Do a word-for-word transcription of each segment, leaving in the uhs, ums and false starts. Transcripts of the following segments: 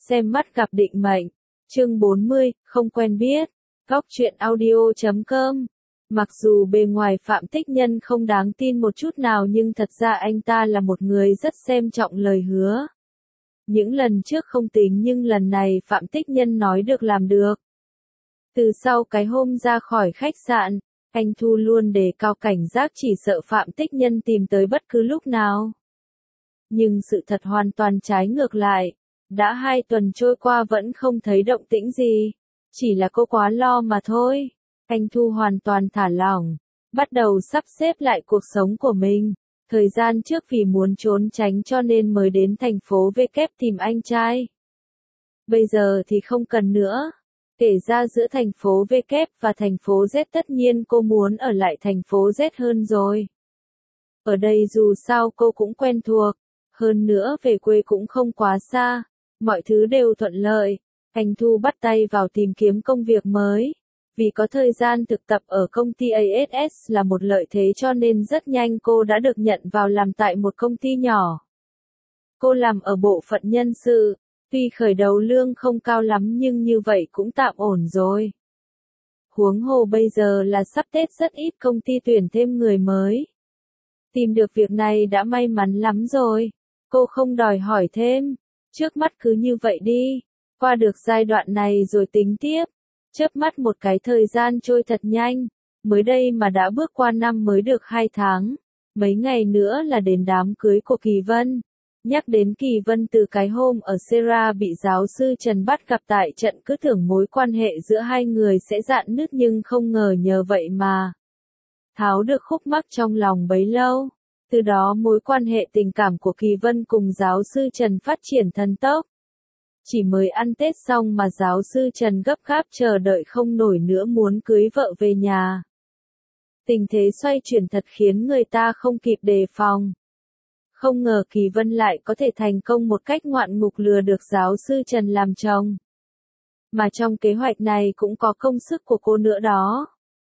xem mắt gặp định mệnh. Chương bốn mươi, không quen biết. Góc truyện audio chấm com. Mặc dù bề ngoài Phạm Tích Nhân không đáng tin một chút nào nhưng thật ra anh ta là một người rất xem trọng lời hứa. Những lần trước không tính nhưng lần này Phạm Tích Nhân nói được làm được. Từ sau cái hôm ra khỏi khách sạn, anh Thu luôn đề cao cảnh giác chỉ sợ Phạm Tích Nhân tìm tới bất cứ lúc nào. Nhưng sự thật hoàn toàn trái ngược lại. Đã hai tuần trôi qua vẫn không thấy động tĩnh gì. Chỉ là cô quá lo mà thôi. Anh Thu hoàn toàn thả lỏng. Bắt đầu sắp xếp lại cuộc sống của mình. Thời gian trước vì muốn trốn tránh cho nên mới đến thành phố V kép tìm anh trai. Bây giờ thì không cần nữa. Kể ra giữa thành phố V kép và thành phố Z tất nhiên cô muốn ở lại thành phố Z hơn rồi. Ở đây dù sao cô cũng quen thuộc. Hơn nữa về quê cũng không quá xa. Mọi thứ đều thuận lợi. Anh Thu bắt tay vào tìm kiếm công việc mới. Vì có thời gian thực tập ở công ty a ét ét là một lợi thế cho nên rất nhanh cô đã được nhận vào làm tại một công ty nhỏ. Cô làm ở bộ phận nhân sự. Tuy khởi đầu lương không cao lắm nhưng như vậy cũng tạm ổn rồi. Huống hồ bây giờ là sắp Tết rất ít công ty tuyển thêm người mới. Tìm được việc này đã may mắn lắm rồi. Cô không đòi hỏi thêm. Trước mắt cứ như vậy đi. Qua được giai đoạn này rồi tính tiếp. Chớp mắt một cái thời gian trôi thật nhanh. Mới đây mà đã bước qua năm mới được hai tháng. Mấy ngày nữa là đến đám cưới của Kỳ Vân. Nhắc đến Kỳ Vân từ cái hôm ở Sera bị giáo sư Trần bắt gặp tại trận cứ tưởng mối quan hệ giữa hai người sẽ rạn nứt nhưng không ngờ nhờ vậy mà tháo được khúc mắc trong lòng bấy lâu. Từ đó mối quan hệ tình cảm của Kỳ Vân cùng giáo sư Trần phát triển thần tốc. Chỉ mới ăn Tết xong mà giáo sư Trần gấp gáp chờ đợi không nổi nữa muốn cưới vợ về nhà. Tình thế xoay chuyển thật khiến người ta không kịp đề phòng. Không ngờ Kỳ Vân lại có thể thành công một cách ngoạn mục lừa được giáo sư Trần làm chồng. Mà trong kế hoạch này cũng có công sức của cô nữa đó.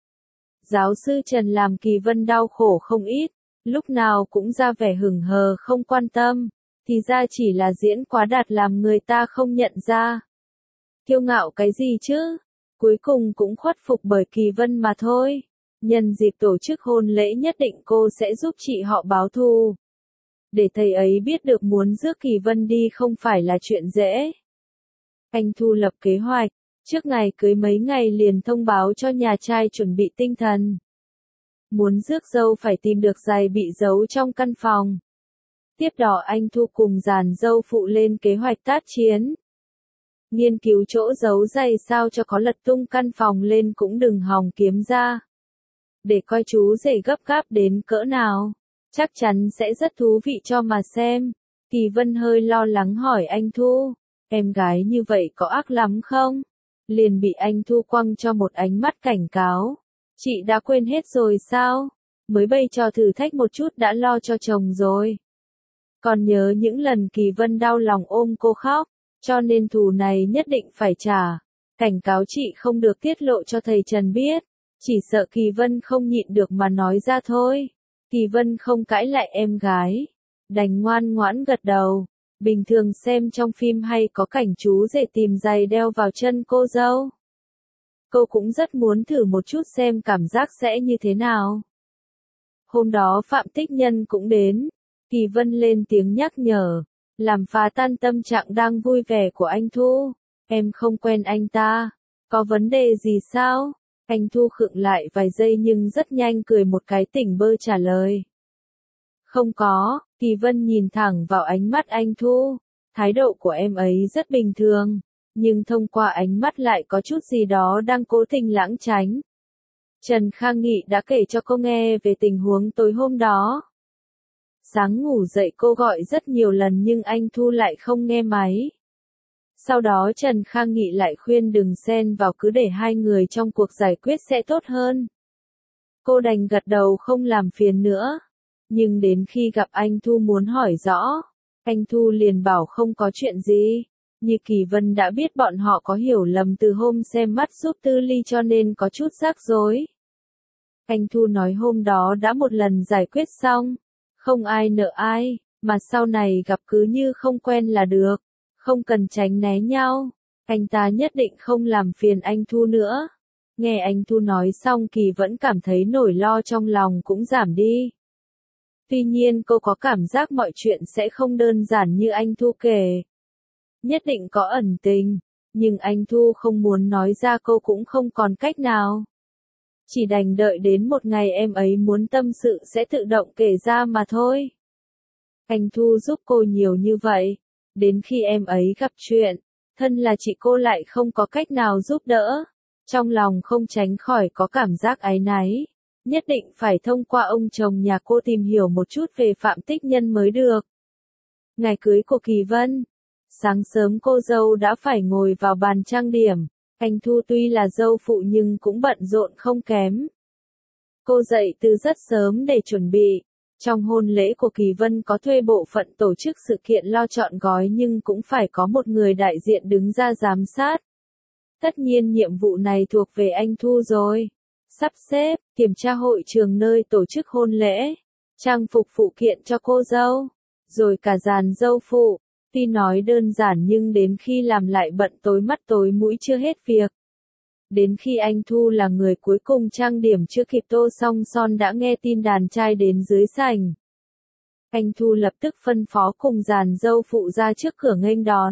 Giáo sư Trần làm Kỳ Vân đau khổ không ít, lúc nào cũng ra vẻ hững hờ không quan tâm, thì ra chỉ là diễn quá đạt làm người ta không nhận ra. Kiêu ngạo cái gì chứ, cuối cùng cũng khuất phục bởi Kỳ Vân mà thôi. Nhân dịp tổ chức hôn lễ nhất định cô sẽ giúp chị họ báo thù. Để thầy ấy biết được muốn rước Kỳ Vân đi không phải là chuyện dễ. Anh Thu lập kế hoạch, trước ngày cưới mấy ngày liền thông báo cho nhà trai chuẩn bị tinh thần. Muốn rước dâu phải tìm được giày bị giấu trong căn phòng. Tiếp đó anh Thu cùng dàn dâu phụ lên kế hoạch tác chiến. Nghiên cứu chỗ giấu giày sao cho có lật tung căn phòng lên cũng đừng hòng kiếm ra. Để coi chú rể gấp gáp đến cỡ nào. Chắc chắn sẽ rất thú vị cho mà xem. Kỳ Vân hơi lo lắng hỏi anh Thu, em gái như vậy có ác lắm không? Liền bị anh Thu quăng cho một ánh mắt cảnh cáo. Chị đã quên hết rồi sao? Mới bây cho thử thách một chút đã lo cho chồng rồi. Còn nhớ những lần Kỳ Vân đau lòng ôm cô khóc, cho nên thù này nhất định phải trả. Cảnh cáo chị không được tiết lộ cho thầy Trần biết. Chỉ sợ Kỳ Vân không nhịn được mà nói ra thôi. Kỳ Vân không cãi lại em gái, đành ngoan ngoãn gật đầu. Bình thường xem trong phim hay có cảnh chú rể tìm giày đeo vào chân cô dâu. Cô cũng rất muốn thử một chút xem cảm giác sẽ như thế nào. Hôm đó Phạm Tích Nhân cũng đến. Kỳ Vân lên tiếng nhắc nhở, làm phá tan tâm trạng đang vui vẻ của anh Thu. Em không quen anh ta, có vấn đề gì sao? Anh Thu khựng lại vài giây nhưng rất nhanh cười một cái tỉnh bơ trả lời. Không có, Kỳ Vân nhìn thẳng vào ánh mắt anh Thu. Thái độ của em ấy rất bình thường, nhưng thông qua ánh mắt lại có chút gì đó đang cố tình lãng tránh. Trần Khang Nghị đã kể cho cô nghe về tình huống tối hôm đó. Sáng ngủ dậy cô gọi rất nhiều lần nhưng anh Thu lại không nghe máy. Sau đó Trần Khang Nghị lại khuyên đừng xen vào cứ để hai người trong cuộc giải quyết sẽ tốt hơn. Cô đành gật đầu không làm phiền nữa. Nhưng đến khi gặp anh Thu muốn hỏi rõ, anh Thu liền bảo không có chuyện gì. Như Kỳ Vân đã biết bọn họ có hiểu lầm từ hôm xem mắt giúp Tư Ly cho nên có chút rắc rối. Anh Thu nói hôm đó đã một lần giải quyết xong. Không ai nợ ai, mà sau này gặp cứ như không quen là được. Không cần tránh né nhau, anh ta nhất định không làm phiền anh Thu nữa. Nghe anh Thu nói xong Kỳ vẫn cảm thấy nỗi lo trong lòng cũng giảm đi. Tuy nhiên cô có cảm giác mọi chuyện sẽ không đơn giản như anh Thu kể. Nhất định có ẩn tình, nhưng anh Thu không muốn nói ra cô cũng không còn cách nào. Chỉ đành đợi đến một ngày em ấy muốn tâm sự sẽ tự động kể ra mà thôi. Anh Thu giúp cô nhiều như vậy, đến khi em ấy gặp chuyện, thân là chị cô lại không có cách nào giúp đỡ. Trong lòng không tránh khỏi có cảm giác áy náy, nhất định phải thông qua ông chồng nhà cô tìm hiểu một chút về Phạm Tích Nhân mới được. Ngày cưới của Kỳ Vân, sáng sớm cô dâu đã phải ngồi vào bàn trang điểm, anh Thu tuy là dâu phụ nhưng cũng bận rộn không kém. Cô dậy từ rất sớm để chuẩn bị. Trong hôn lễ của Kỳ Vân có thuê bộ phận tổ chức sự kiện lo chọn gói nhưng cũng phải có một người đại diện đứng ra giám sát. Tất nhiên nhiệm vụ này thuộc về anh Thu rồi. Sắp xếp, kiểm tra hội trường nơi tổ chức hôn lễ, trang phục phụ kiện cho cô dâu, rồi cả dàn dâu phụ. Tuy nói đơn giản nhưng đến khi làm lại bận tối mắt tối mũi chưa hết việc. Đến khi anh Thu là người cuối cùng trang điểm chưa kịp tô xong son đã nghe tin đàn trai đến dưới sảnh. Anh Thu lập tức phân phó cùng dàn dâu phụ ra trước cửa nghênh đón.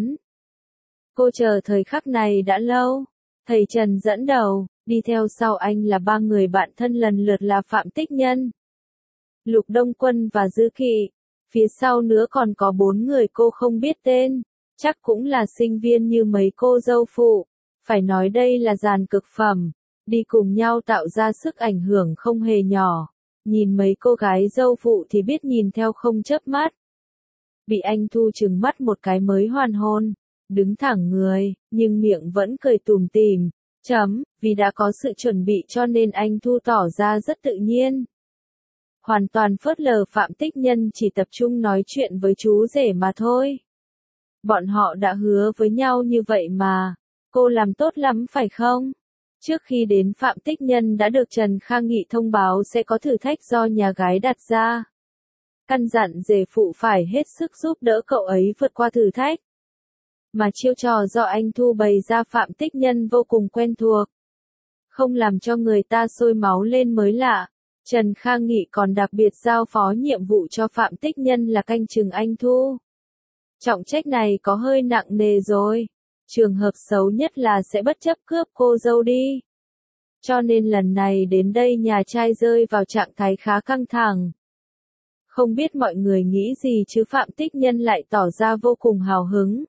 Cô chờ thời khắc này đã lâu. Thầy Trần dẫn đầu, đi theo sau anh là ba người bạn thân lần lượt là Phạm Tích Nhân, Lục Đông Quân và Dư Kỵ. Phía sau nữa còn có bốn người cô không biết tên, chắc cũng là sinh viên như mấy cô dâu phụ. Phải nói đây là dàn cực phẩm, đi cùng nhau tạo ra sức ảnh hưởng không hề nhỏ. Nhìn mấy cô gái dâu phụ thì biết nhìn theo không chớp mắt. Bị anh Thu trừng mắt một cái mới hoàn hồn, đứng thẳng người, nhưng miệng vẫn cười tủm tỉm. Chấm, vì đã có sự chuẩn bị cho nên anh Thu tỏ ra rất tự nhiên. Hoàn toàn phớt lờ Phạm Tích Nhân, chỉ tập trung nói chuyện với chú rể mà thôi. Bọn họ đã hứa với nhau như vậy mà. Cô làm tốt lắm phải không? Trước khi đến Phạm Tích Nhân đã được Trần Khang Nghị thông báo sẽ có thử thách do nhà gái đặt ra. Căn dặn rể phụ phải hết sức giúp đỡ cậu ấy vượt qua thử thách. Mà chiêu trò do anh Thu bày ra Phạm Tích Nhân vô cùng quen thuộc. Không làm cho người ta sôi máu lên mới lạ. Trần Khang Nghị còn đặc biệt giao phó nhiệm vụ cho Phạm Tích Nhân là canh chừng anh Thu. Trọng trách này có hơi nặng nề rồi. Trường hợp xấu nhất là sẽ bất chấp cướp cô dâu đi. Cho nên lần này đến đây nhà trai rơi vào trạng thái khá căng thẳng. Không biết mọi người nghĩ gì chứ Phạm Tích Nhân lại tỏ ra vô cùng hào hứng.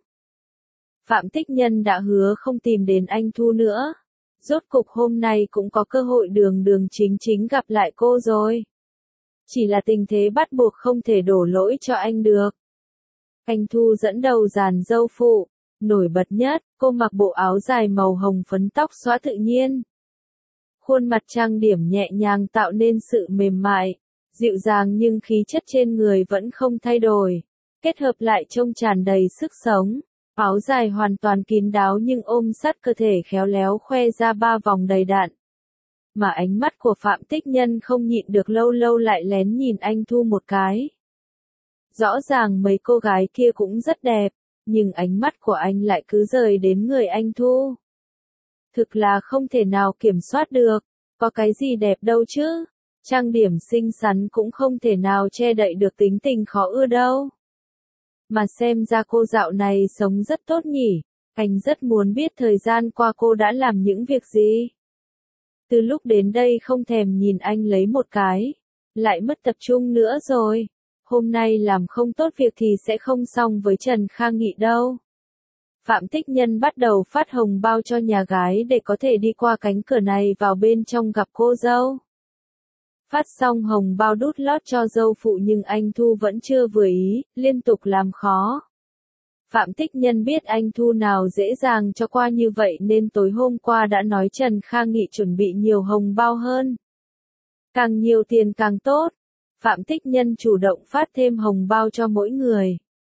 Phạm Tích Nhân đã hứa không tìm đến anh Thu nữa. Rốt cục hôm nay cũng có cơ hội đường đường chính chính gặp lại cô rồi. Chỉ là tình thế bắt buộc không thể đổ lỗi cho anh được. Anh Thu dẫn đầu dàn dâu phụ. Nổi bật nhất, cô mặc bộ áo dài màu hồng phấn, tóc xõa tự nhiên. Khuôn mặt trang điểm nhẹ nhàng tạo nên sự mềm mại, dịu dàng nhưng khí chất trên người vẫn không thay đổi. Kết hợp lại trông tràn đầy sức sống. Áo dài hoàn toàn kín đáo nhưng ôm sát cơ thể khéo léo khoe ra ba vòng đầy đặn. Mà ánh mắt của Phạm Tích Nhân không nhịn được lâu lâu lại lén nhìn anh Thu một cái. Rõ ràng mấy cô gái kia cũng rất đẹp, nhưng ánh mắt của anh lại cứ rời đến người anh Thu. Thực là không thể nào kiểm soát được, có cái gì đẹp đâu chứ. Trang điểm xinh xắn cũng không thể nào che đậy được tính tình khó ưa đâu. Mà xem ra cô dạo này sống rất tốt nhỉ, anh rất muốn biết thời gian qua cô đã làm những việc gì. Từ lúc đến đây không thèm nhìn anh lấy một cái, lại mất tập trung nữa rồi. Hôm nay làm không tốt việc thì sẽ không xong với Trần Khang Nghị đâu. Phạm Tích Nhân bắt đầu phát hồng bao cho nhà gái để có thể đi qua cánh cửa này vào bên trong gặp cô dâu. Phát xong hồng bao đút lót cho dâu phụ nhưng anh Thu vẫn chưa vừa ý, liên tục làm khó. Phạm Tích Nhân biết anh Thu nào dễ dàng cho qua như vậy nên tối hôm qua đã nói Trần Khang Nghị chuẩn bị nhiều hồng bao hơn. Càng nhiều tiền càng tốt. Phạm Tích Nhân chủ động phát thêm hồng bao cho mỗi người.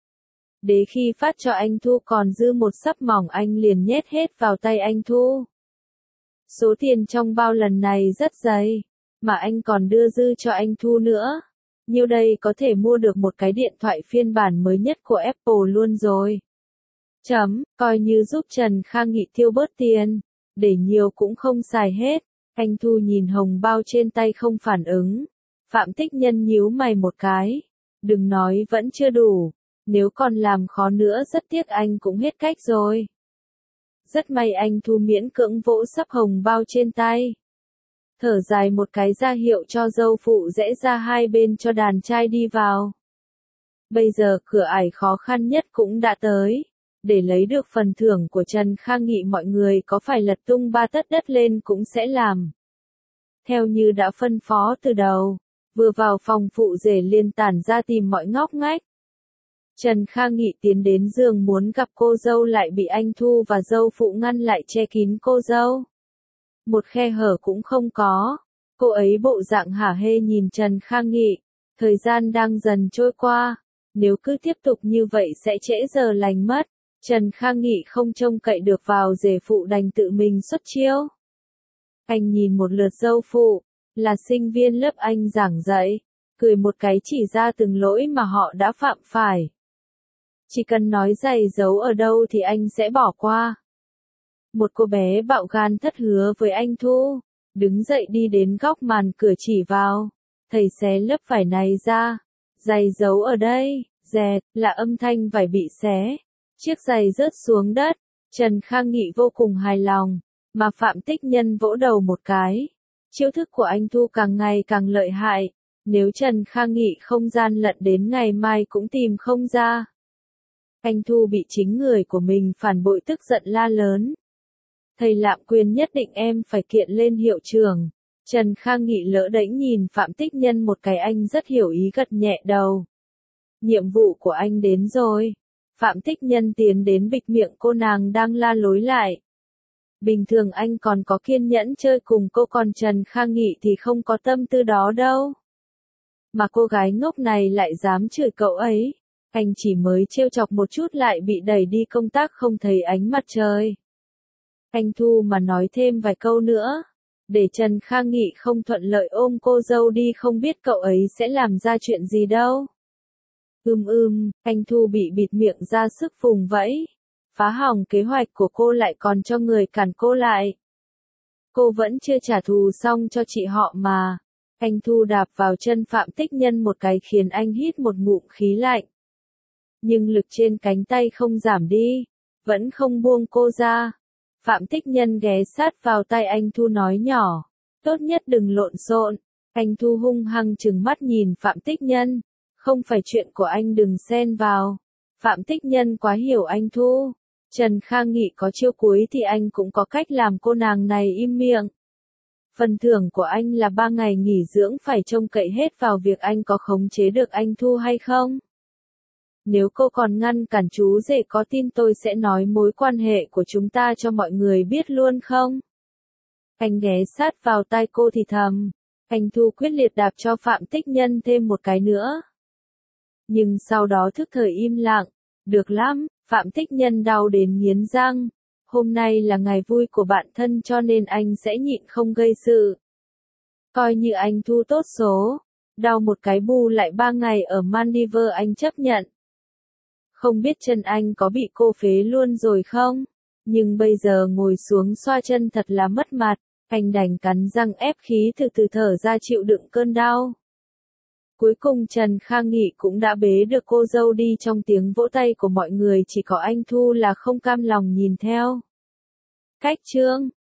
Để khi phát cho anh Thu còn dư một xấp mỏng anh liền nhét hết vào tay anh Thu. Số tiền trong bao lần này rất dày, mà anh còn đưa dư cho anh Thu nữa. Nhiêu đây có thể mua được một cái điện thoại phiên bản mới nhất của Apple luôn rồi. Chấm, coi như giúp Trần Khang Nghị tiêu bớt tiền, để nhiều cũng không xài hết. Anh Thu nhìn hồng bao trên tay không phản ứng. Phạm Tích Nhân nhíu mày một cái. Đừng nói vẫn chưa đủ. Nếu còn làm khó nữa rất tiếc anh cũng hết cách rồi. Rất may anh Thu miễn cưỡng vỗ sấp hồng bao trên tay. Thở dài một cái ra hiệu cho dâu phụ rẽ ra hai bên cho đàn trai đi vào. Bây giờ cửa ải khó khăn nhất cũng đã tới. Để lấy được phần thưởng của Trần Khang Nghị mọi người có phải lật tung ba tấc đất lên cũng sẽ làm. Theo như đã phân phó từ đầu, vừa vào phòng phụ rể liền tản ra tìm mọi ngóc ngách. Trần Khang Nghị tiến đến giường muốn gặp cô dâu lại bị anh Thu và dâu phụ ngăn lại che kín cô dâu. Một khe hở cũng không có. Cô ấy bộ dạng hả hê nhìn Trần Khang Nghị. Thời gian đang dần trôi qua. Nếu cứ tiếp tục như vậy sẽ trễ giờ lành mất. Trần Khang Nghị không trông cậy được vào rể phụ đành tự mình xuất chiêu. Anh nhìn một lượt dâu phụ, là sinh viên lớp anh giảng dạy, cười một cái chỉ ra từng lỗi mà họ đã phạm phải. Chỉ cần nói giày giấu ở đâu thì anh sẽ bỏ qua. Một cô bé bạo gan thất hứa với anh Thu, đứng dậy đi đến góc màn cửa chỉ vào. Thầy xé lớp vải này ra, giày giấu ở đây, dẹt, là âm thanh vải bị xé. Chiếc giày rớt xuống đất, Trần Khang Nghị vô cùng hài lòng, mà Phạm Tích Nhân vỗ đầu một cái. Chiêu thức của anh Thu càng ngày càng lợi hại, nếu Trần Khang Nghị không gian lận đến ngày mai cũng tìm không ra. Anh Thu bị chính người của mình phản bội tức giận la lớn. Thầy Lạm Quyền nhất định em phải kiện lên hiệu trưởng. Trần Khang Nghị lỡ đễnh nhìn Phạm Tích Nhân một cái anh rất hiểu ý gật nhẹ đầu. Nhiệm vụ của anh đến rồi. Phạm Tích Nhân tiến đến bịt miệng cô nàng đang la lối lại. Bình thường anh còn có kiên nhẫn chơi cùng cô còn Trần Khang Nghị thì không có tâm tư đó đâu. Mà cô gái ngốc này lại dám chửi cậu ấy. Anh chỉ mới trêu chọc một chút lại bị đẩy đi công tác không thấy ánh mặt trời. Anh Thu mà nói thêm vài câu nữa. Để Trần Khang Nghị không thuận lợi ôm cô dâu đi không biết cậu ấy sẽ làm ra chuyện gì đâu. Ưm ưm, anh Thu bị bịt miệng ra sức vùng vẫy. Phá hỏng kế hoạch của cô lại còn cho người cản cô lại. Cô vẫn chưa trả thù xong cho chị họ mà. Anh Thu đạp vào chân Phạm Tích Nhân một cái khiến anh hít một ngụm khí lạnh. Nhưng lực trên cánh tay không giảm đi. Vẫn không buông cô ra. Phạm Tích Nhân ghé sát vào tay anh Thu nói nhỏ. Tốt nhất đừng lộn xộn. Anh Thu hung hăng trừng mắt nhìn Phạm Tích Nhân. Không phải chuyện của anh đừng xen vào. Phạm Tích Nhân quá hiểu anh Thu. Trần Khang Nghị có chiêu cuối thì anh cũng có cách làm cô nàng này im miệng. Phần thưởng của anh là ba ngày nghỉ dưỡng phải trông cậy hết vào việc anh có khống chế được anh Thu hay không. Nếu cô còn ngăn cản chú rể có tin tôi sẽ nói mối quan hệ của chúng ta cho mọi người biết luôn không? Anh ghé sát vào tai cô thì thầm. Anh Thu quyết liệt đạp cho Phạm Tích Nhân thêm một cái nữa. Nhưng sau đó thức thời im lặng. Được lắm, Phạm Tích Nhân đau đến nghiến răng. Hôm nay là ngày vui của bạn thân cho nên anh sẽ nhịn không gây sự. Coi như anh Thu tốt số. Đau một cái bù lại ba ngày ở Maldives anh chấp nhận. Không biết chân anh có bị cô phế luôn rồi không? Nhưng bây giờ ngồi xuống xoa chân thật là mất mặt. Anh đành cắn răng ép khí từ từ thở ra chịu đựng cơn đau. Cuối cùng Trần Khang Nghị cũng đã bế được cô dâu đi trong tiếng vỗ tay của mọi người chỉ có anh Thu là không cam lòng nhìn theo. Cách chương